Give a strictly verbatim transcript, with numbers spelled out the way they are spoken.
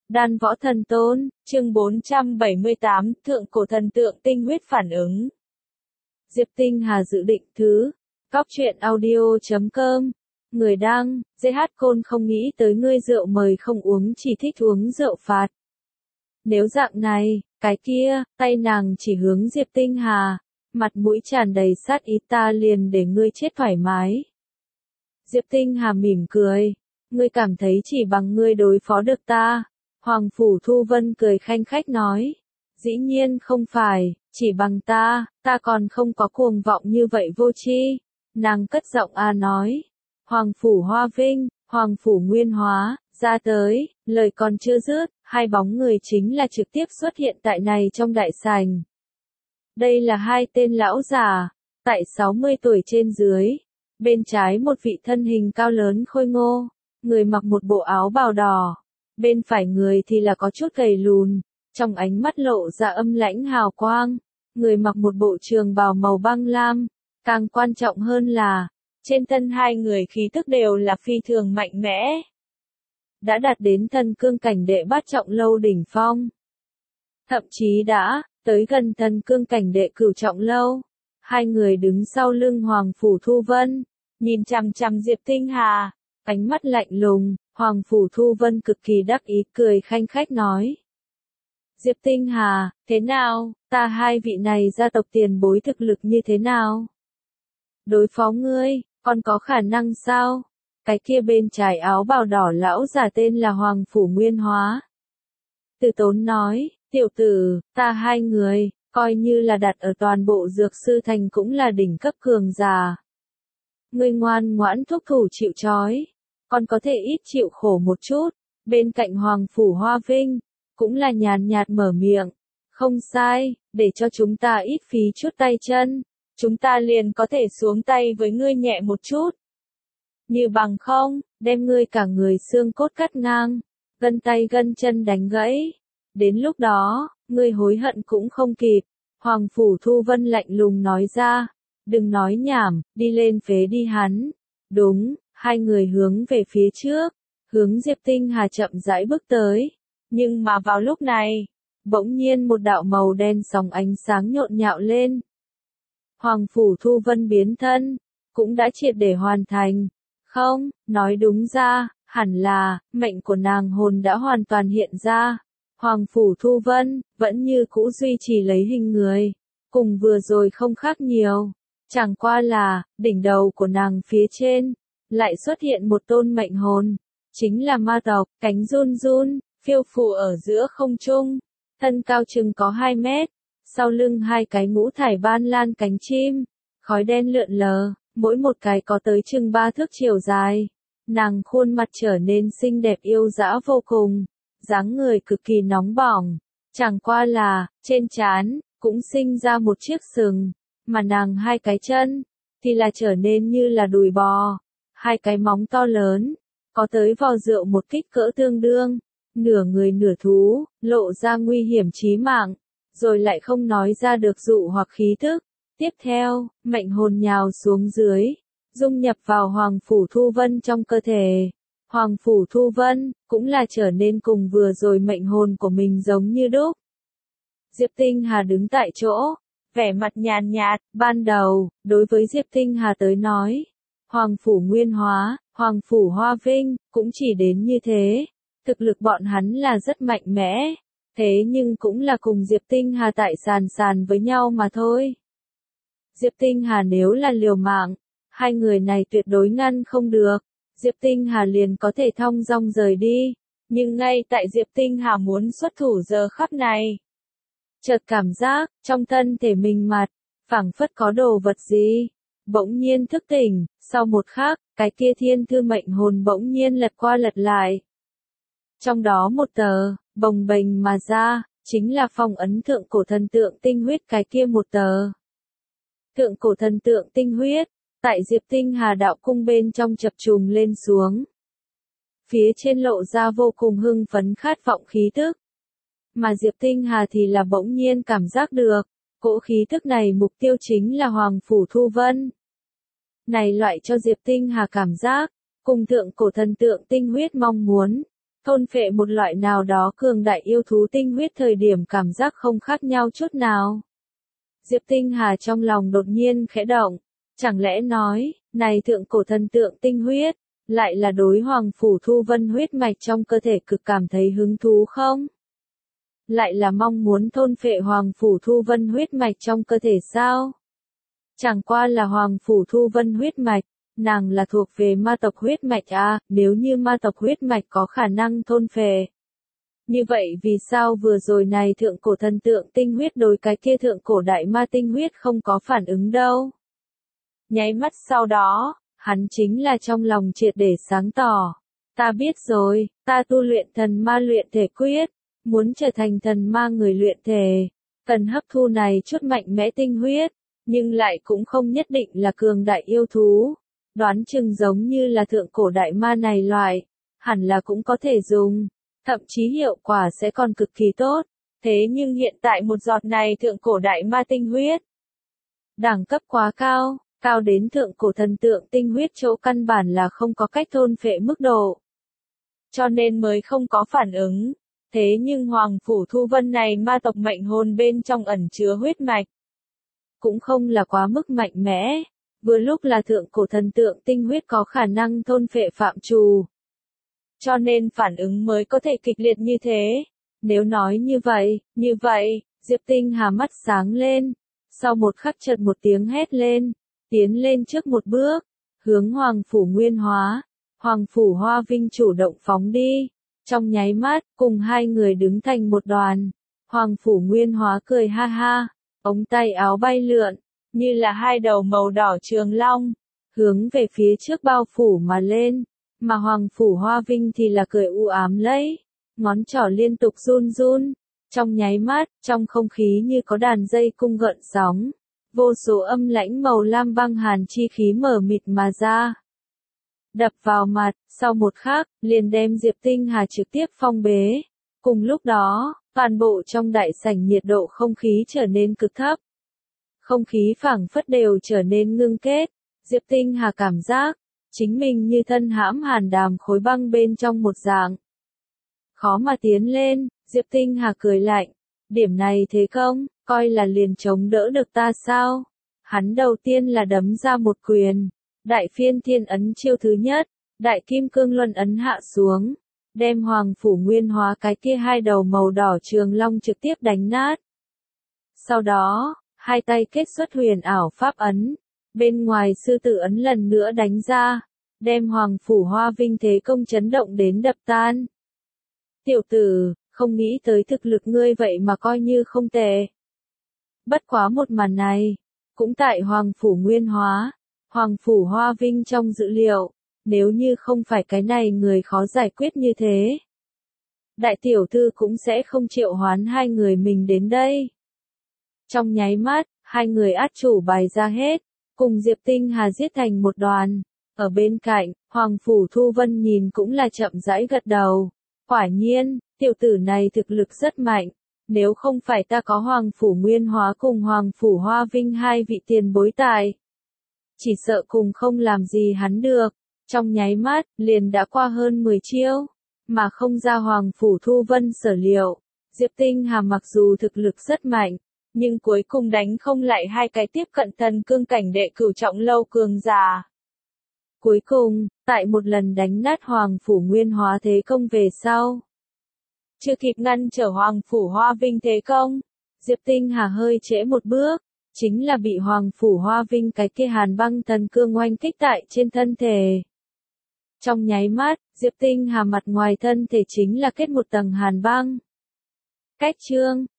Đan Võ Thần Tôn, chương bốn trăm bảy mươi tám, Thượng Cổ Thần Tượng Tinh Huyết phản ứng. Diệp Tinh Hà dự định thứ. Cóc truyện audio chấm com. Người đăng, giê hát Côn không nghĩ tới ngươi rượu mời không uống chỉ thích uống rượu phạt. Nếu dạng này, cái kia, tay nàng chỉ hướng Diệp Tinh Hà, mặt mũi tràn đầy sát ý ta liền để ngươi chết thoải mái. Diệp Tinh Hà mỉm cười, ngươi cảm thấy chỉ bằng ngươi đối phó được ta. Hoàng Phủ Thu Vân cười khanh khách nói, dĩ nhiên không phải, chỉ bằng ta, ta còn không có cuồng vọng như vậy vô tri. Nàng cất giọng a nói, Hoàng Phủ Hoa Vinh, Hoàng Phủ Nguyên Hóa, ra tới, lời còn chưa dứt, hai bóng người chính là trực tiếp xuất hiện tại này trong đại sảnh. Đây là hai tên lão già, tại sáu mươi tuổi trên dưới, bên trái một vị thân hình cao lớn khôi ngô, người mặc một bộ áo bào đỏ. Bên phải người thì là có chút gầy lùn, trong ánh mắt lộ ra âm lãnh hào quang, người mặc một bộ trường bào màu băng lam, càng quan trọng hơn là, trên thân hai người khí tức đều là phi thường mạnh mẽ. Đã đạt đến thần cương cảnh đệ bát trọng lâu đỉnh phong. Thậm chí đã, tới gần thần cương cảnh đệ cửu trọng lâu. Hai người đứng sau lưng Hoàng Phủ Thu Vân, nhìn chằm chằm Diệp Tinh Hà, ánh mắt lạnh lùng. Hoàng Phủ Thu Vân cực kỳ đắc ý cười khanh khách nói. Diệp Tinh Hà, thế nào, ta hai vị này gia tộc tiền bối thực lực như thế nào? Đối phó ngươi, còn có khả năng sao? Cái kia bên trái áo bào đỏ lão già tên là Hoàng Phủ Nguyên Hóa. Từ Tốn nói, tiểu tử, ta hai người, coi như là đặt ở toàn bộ dược sư thành cũng là đỉnh cấp cường giả. Ngươi ngoan ngoãn thúc thủ chịu trói. Còn có thể ít chịu khổ một chút, bên cạnh Hoàng Phủ Hoa Vinh, cũng là nhàn nhạt mở miệng, không sai, để cho chúng ta ít phí chút tay chân, chúng ta liền có thể xuống tay với ngươi nhẹ một chút. Như bằng không, đem ngươi cả người xương cốt cắt ngang, gân tay gân chân đánh gãy, đến lúc đó, ngươi hối hận cũng không kịp. Hoàng Phủ Thu Vân lạnh lùng nói ra, đừng nói nhảm, đi lên phế đi hắn, đúng. Hai người hướng về phía trước, hướng Diệp Tinh Hà chậm rãi bước tới. Nhưng mà vào lúc này, bỗng nhiên một đạo màu đen sóng ánh sáng nhộn nhạo lên. Hoàng Phủ Thu Vân biến thân, cũng đã triệt để hoàn thành. Không, nói đúng ra, hẳn là, mệnh của nàng hồn đã hoàn toàn hiện ra. Hoàng Phủ Thu Vân, vẫn như cũ duy trì lấy hình người, cùng vừa rồi không khác nhiều. Chẳng qua là, đỉnh đầu của nàng phía trên, lại xuất hiện một tôn mệnh hồn, chính là ma tộc, cánh run run, phiêu phù ở giữa không trung, thân cao chừng có hai mét, sau lưng hai cái ngũ thải ban lan cánh chim, khói đen lượn lờ, mỗi một cái có tới chừng ba thước chiều dài. Nàng khuôn mặt trở nên xinh đẹp yêu dã vô cùng, dáng người cực kỳ nóng bỏng, chẳng qua là, trên trán, cũng sinh ra một chiếc sừng, mà nàng hai cái chân, thì là trở nên như là đùi bò. Hai cái móng to lớn, có tới vò rượu một kích cỡ tương đương, nửa người nửa thú, lộ ra nguy hiểm chí mạng, rồi lại không nói ra được dụ hoặc khí thức. Tiếp theo, mệnh hồn nhào xuống dưới, dung nhập vào Hoàng Phủ Thu Vân trong cơ thể. Hoàng Phủ Thu Vân, cũng là trở nên cùng vừa rồi mệnh hồn của mình giống như đúc. Diệp Tinh Hà đứng tại chỗ, vẻ mặt nhàn nhạt, ban đầu, đối với Diệp Tinh Hà tới nói. Hoàng Phủ Nguyên Hóa, Hoàng Phủ Hoa Vinh, cũng chỉ đến như thế. Thực lực bọn hắn là rất mạnh mẽ, thế nhưng cũng là cùng Diệp Tinh Hà tại sàn sàn với nhau mà thôi. Diệp Tinh Hà nếu là liều mạng, hai người này tuyệt đối ngăn không được, Diệp Tinh Hà liền có thể thong dong rời đi. Nhưng ngay tại Diệp Tinh Hà muốn xuất thủ giờ khắc này, chợt cảm giác, trong thân thể mình mặt, phảng phất có đồ vật gì. Bỗng nhiên thức tỉnh, sau một khắc, cái kia thiên thư mệnh hồn bỗng nhiên lật qua lật lại. Trong đó một tờ, bồng bềnh mà ra, chính là phong ấn thượng cổ thần tượng tinh huyết cái kia một tờ. Thượng cổ thần tượng tinh huyết, tại Diệp Tinh Hà đạo cung bên trong chập trùng lên xuống. Phía trên lộ ra vô cùng hưng phấn khát vọng khí tức. Mà Diệp Tinh Hà thì là bỗng nhiên cảm giác được, cỗ khí tức này mục tiêu chính là Hoàng Phủ Thu Vân. Này loại cho Diệp Tinh Hà cảm giác, cùng thượng cổ thần tượng tinh huyết mong muốn, thôn phệ một loại nào đó cường đại yêu thú tinh huyết thời điểm cảm giác không khác nhau chút nào. Diệp Tinh Hà trong lòng đột nhiên khẽ động, chẳng lẽ nói, này thượng cổ thần tượng tinh huyết, lại là đối Hoàng Phủ Thu Vân huyết mạch trong cơ thể cực cảm thấy hứng thú không? Lại là mong muốn thôn phệ Hoàng Phủ Thu Vân huyết mạch trong cơ thể sao? Chẳng qua là Hoàng Phủ Thu Vân huyết mạch, nàng là thuộc về ma tộc huyết mạch à, nếu như ma tộc huyết mạch có khả năng thôn phệ. Như vậy vì sao vừa rồi này thượng cổ thần tượng tinh huyết đối cái kia thượng cổ đại ma tinh huyết không có phản ứng đâu? Nháy mắt sau đó, hắn chính là trong lòng triệt để sáng tỏ. Ta biết rồi, ta tu luyện thần ma luyện thể quyết, muốn trở thành thần ma người luyện thể, cần hấp thu này chút mạnh mẽ tinh huyết, nhưng lại cũng không nhất định là cường đại yêu thú. Đoán chừng giống như là thượng cổ đại ma này loại, hẳn là cũng có thể dùng, thậm chí hiệu quả sẽ còn cực kỳ tốt. Thế nhưng hiện tại một giọt này thượng cổ đại ma tinh huyết, đẳng cấp quá cao, cao đến thượng cổ thần tượng tinh huyết chỗ căn bản là không có cách thôn phệ mức độ. Cho nên mới không có phản ứng. Thế nhưng Hoàng Phủ Thu Vân này ma tộc mệnh hồn bên trong ẩn chứa huyết mạch, cũng không là quá mức mạnh mẽ, vừa lúc là thượng cổ thần tượng tinh huyết có khả năng thôn phệ phạm trù. Cho nên phản ứng mới có thể kịch liệt như thế. Nếu nói như vậy, như vậy, Diệp Tinh Hà mắt sáng lên, sau một khắc chợt một tiếng hét lên, tiến lên trước một bước, hướng Hoàng Phủ Nguyên Hóa, Hoàng Phủ Hoa Vinh chủ động phóng đi. Trong nháy mắt, cùng hai người đứng thành một đoàn, Hoàng Phủ Nguyên Hóa cười ha ha, ống tay áo bay lượn, như là hai đầu màu đỏ trường long, hướng về phía trước bao phủ mà lên, mà Hoàng Phủ Hoa Vinh thì là cười u ám lấy, ngón trỏ liên tục run run, trong nháy mắt, trong không khí như có đàn dây cung gợn sóng, vô số âm lãnh màu lam băng hàn chi khí mở mịt mà ra. Đập vào mặt, sau một khắc, liền đem Diệp Tinh Hà trực tiếp phong bế. Cùng lúc đó, toàn bộ trong đại sảnh nhiệt độ không khí trở nên cực thấp. Không khí phảng phất đều trở nên ngưng kết. Diệp Tinh Hà cảm giác, chính mình như thân hãm hàn đàm khối băng bên trong một dạng. Khó mà tiến lên, Diệp Tinh Hà cười lạnh. Điểm này thế công, coi là liền chống đỡ được ta sao? Hắn đầu tiên là đấm ra một quyền. Đại phiên thiên ấn chiêu thứ nhất, đại kim cương luân ấn hạ xuống, đem Hoàng Phủ Nguyên Hóa cái kia hai đầu màu đỏ trường long trực tiếp đánh nát. Sau đó, hai tay kết xuất huyền ảo pháp ấn, bên ngoài sư tử ấn lần nữa đánh ra, đem Hoàng Phủ Hoa Vinh thế công chấn động đến đập tan. Tiểu tử, không nghĩ tới thực lực ngươi vậy mà coi như không tệ. Bất quá một màn này, cũng tại Hoàng Phủ Nguyên Hóa, Hoàng Phủ Hoa Vinh trong dữ liệu, nếu như không phải cái này người khó giải quyết như thế. Đại tiểu thư cũng sẽ không triệu hoán hai người mình đến đây. Trong nháy mắt, hai người át chủ bài ra hết, cùng Diệp Tinh Hà giết thành một đoàn. Ở bên cạnh, Hoàng Phủ Thu Vân nhìn cũng là chậm rãi gật đầu. Quả nhiên, tiểu tử này thực lực rất mạnh. Nếu không phải ta có Hoàng Phủ Nguyên Hóa cùng Hoàng Phủ Hoa Vinh hai vị tiền bối tài, chỉ sợ cùng không làm gì hắn được. Trong nháy mắt, liền đã qua hơn mười chiêu, mà không ra Hoàng Phủ Thu Vân sở liệu. Diệp Tinh Hà mặc dù thực lực rất mạnh, nhưng cuối cùng đánh không lại hai cái tiếp cận thần cương cảnh đệ cửu trọng lâu cường giả. Cuối cùng, tại một lần đánh nát Hoàng Phủ Nguyên Hóa thế công về sau, chưa kịp ngăn trở Hoàng Phủ Hoa Vinh thế công, Diệp Tinh Hà hơi trễ một bước, chính là bị Hoàng Phủ Hoa Vinh cái kia hàn băng thần cương oanh kích tại trên thân thể. Trong nháy mắt, Diệp Tinh Hà mặt ngoài thân thể chính là kết một tầng hàn băng. Cách chương